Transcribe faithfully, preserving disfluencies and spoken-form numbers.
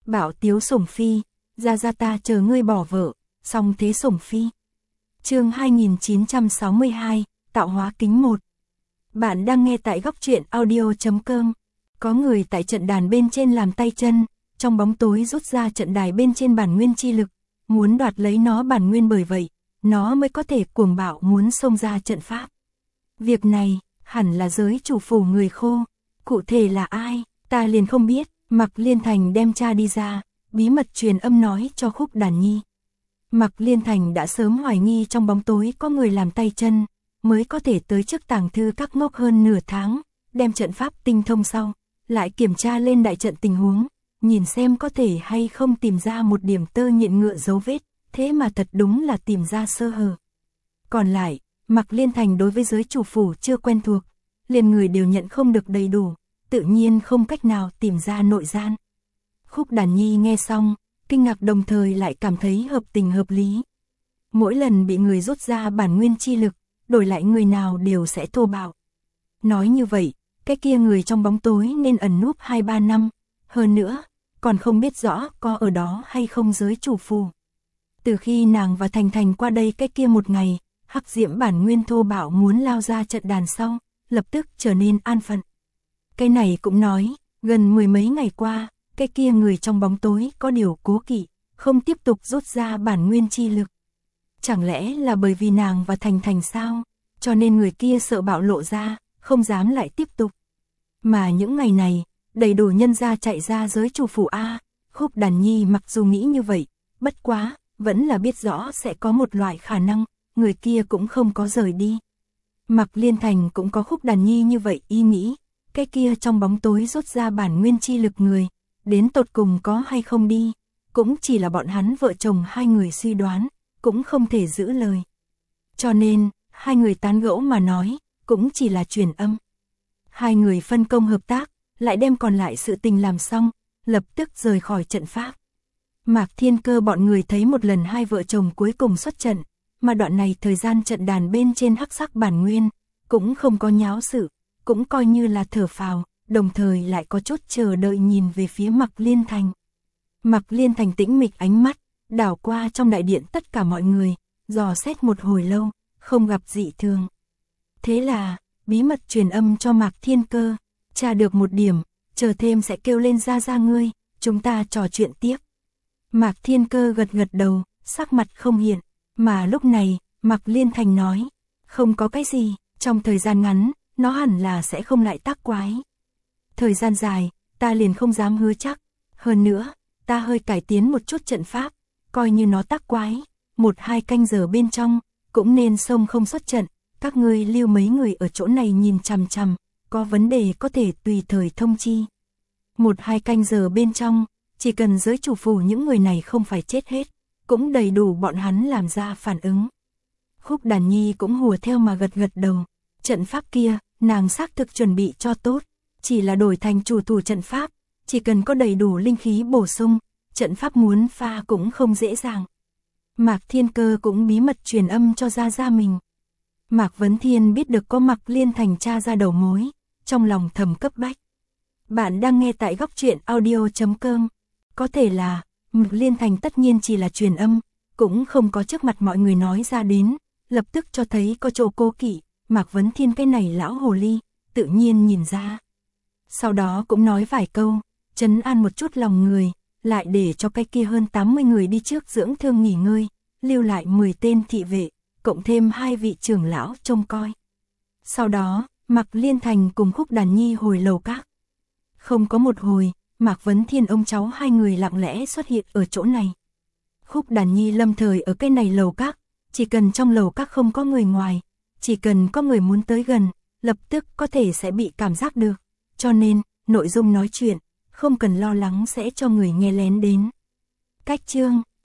Bảo Tiếu Sủng Phi, ra ra ta chờ ngươi bỏ vợ, song thế Sủng Phi. Chương hai nghìn chín trăm sáu mươi hai, tạo hóa kính một. Bạn đang nghe tại góc truyện audio chấm com. Có người tại trận đàn bên trên làm tay chân, trong bóng tối rút ra trận đài bên trên bản nguyên chi lực, muốn đoạt lấy nó bản nguyên, bởi vậy, nó mới có thể cuồng bạo muốn xông ra trận pháp. Việc này, hẳn là giới chủ phủ người khô, cụ thể là ai, ta liền không biết. Mạc Liên Thành đem cha đi ra, bí mật truyền âm nói cho Khúc Đàn Nhi. Mạc Liên Thành đã sớm hoài nghi trong bóng tối có người làm tay chân, mới có thể tới trước tàng thư các ngốc hơn nửa tháng, đem trận pháp tinh thông sau, lại kiểm tra lên đại trận tình huống, nhìn xem có thể hay không tìm ra một điểm tơ nhện ngựa dấu vết, thế mà thật đúng là tìm ra sơ hở. Còn lại, Mạc Liên Thành đối với giới chủ phủ chưa quen thuộc, liền người đều nhận không được đầy đủ, tự nhiên không cách nào tìm ra nội gian. Khúc Đàn Nhi nghe xong, kinh ngạc đồng thời lại cảm thấy hợp tình hợp lý. Mỗi lần bị người rút ra bản nguyên chi lực, đổi lại người nào đều sẽ thô bạo. Nói như vậy, cái kia người trong bóng tối nên ẩn núp hai ba năm, hơn nữa, còn không biết rõ có ở đó hay không giới chủ phủ. Từ khi nàng và Thành Thành qua đây cái kia một ngày, hắc diễm bản nguyên thô bạo muốn lao ra trận đàn sau, lập tức trở nên an phận. Cái này cũng nói, gần mười mấy ngày qua, cái kia người trong bóng tối có điều cố kỵ, không tiếp tục rút ra bản nguyên chi lực. Chẳng lẽ là bởi vì nàng và Thành Thành sao, cho nên người kia sợ bạo lộ ra, không dám lại tiếp tục. Mà những ngày này, đầy đủ nhân gia chạy ra giới chủ phủ A. Khúc Đàn Nhi mặc dù nghĩ như vậy, bất quá, vẫn là biết rõ sẽ có một loại khả năng, người kia cũng không có rời đi. Mạc Liên Thành cũng có Khúc Đàn Nhi như vậy ý nghĩ, cái kia trong bóng tối rút ra bản nguyên chi lực người, đến tột cùng có hay không đi, cũng chỉ là bọn hắn vợ chồng hai người suy đoán, cũng không thể giữ lời. Cho nên, hai người tán gẫu mà nói, cũng chỉ là truyền âm. Hai người phân công hợp tác, lại đem còn lại sự tình làm xong, lập tức rời khỏi trận pháp. Mạc Thiên Cơ bọn người thấy một lần hai vợ chồng cuối cùng xuất trận, mà đoạn này thời gian trận đàn bên trên hắc sắc bản nguyên, cũng không có nháo sự, cũng coi như là thở phào, đồng thời lại có chút chờ đợi nhìn về phía Mạc Liên Thành. Mạc Liên Thành tĩnh mịch ánh mắt, đảo qua trong đại điện tất cả mọi người, dò xét một hồi lâu, không gặp dị thường. Thế là, bí mật truyền âm cho Mạc Thiên Cơ, tra được một điểm, chờ thêm sẽ kêu lên ra ra ngươi, chúng ta trò chuyện tiếp. Mạc Thiên Cơ gật gật đầu, sắc mặt không hiện, mà lúc này, Mạc Liên Thành nói, không có cái gì, trong thời gian ngắn, nó hẳn là sẽ không lại tác quái. Thời gian dài, ta liền không dám hứa chắc, hơn nữa, ta hơi cải tiến một chút trận pháp, coi như nó tác quái, một hai canh giờ bên trong, cũng nên xông không xuất trận, các ngươi lưu mấy người ở chỗ này nhìn chằm chằm, có vấn đề có thể tùy thời thông chi. Một hai canh giờ bên trong, chỉ cần giới chủ phủ những người này không phải chết hết, cũng đầy đủ bọn hắn làm ra phản ứng. Khúc Đàn Nhi cũng hùa theo mà gật gật đầu, trận pháp kia, nàng xác thực chuẩn bị cho tốt, chỉ là đổi thành chủ thủ trận pháp, chỉ cần có đầy đủ linh khí bổ sung, trận pháp muốn pha cũng không dễ dàng. Mạc Thiên Cơ cũng bí mật truyền âm cho gia gia mình. Mạc Vấn Thiên biết được có Mạc Liên Thành tra ra đầu mối, trong lòng thầm cấp bách. Bạn đang nghe tại góc truyện audio chấm com. Có thể là, Mạc Liên Thành tất nhiên chỉ là truyền âm, cũng không có trước mặt mọi người nói ra đến, lập tức cho thấy có chỗ cố kỵ, Mạc Vấn Thiên cái này lão hồ ly, tự nhiên nhìn ra. Sau đó cũng nói vài câu, trấn an một chút lòng người, lại để cho cái kia hơn tám mươi người đi trước dưỡng thương nghỉ ngơi, lưu lại mười tên thị vệ, cộng thêm hai vị trưởng lão trông coi. Sau đó, Mạc Liên Thành cùng Khúc Đàn Nhi hồi lầu các. Không có một hồi, Mạc Vấn Thiên ông cháu hai người lặng lẽ xuất hiện ở chỗ này. Khúc Đàn Nhi lâm thời ở cái này lầu các, chỉ cần trong lầu các không có người ngoài, chỉ cần có người muốn tới gần, lập tức có thể sẽ bị cảm giác được, cho nên, nội dung nói chuyện, không cần lo lắng sẽ cho người nghe lén đến. Cách chương,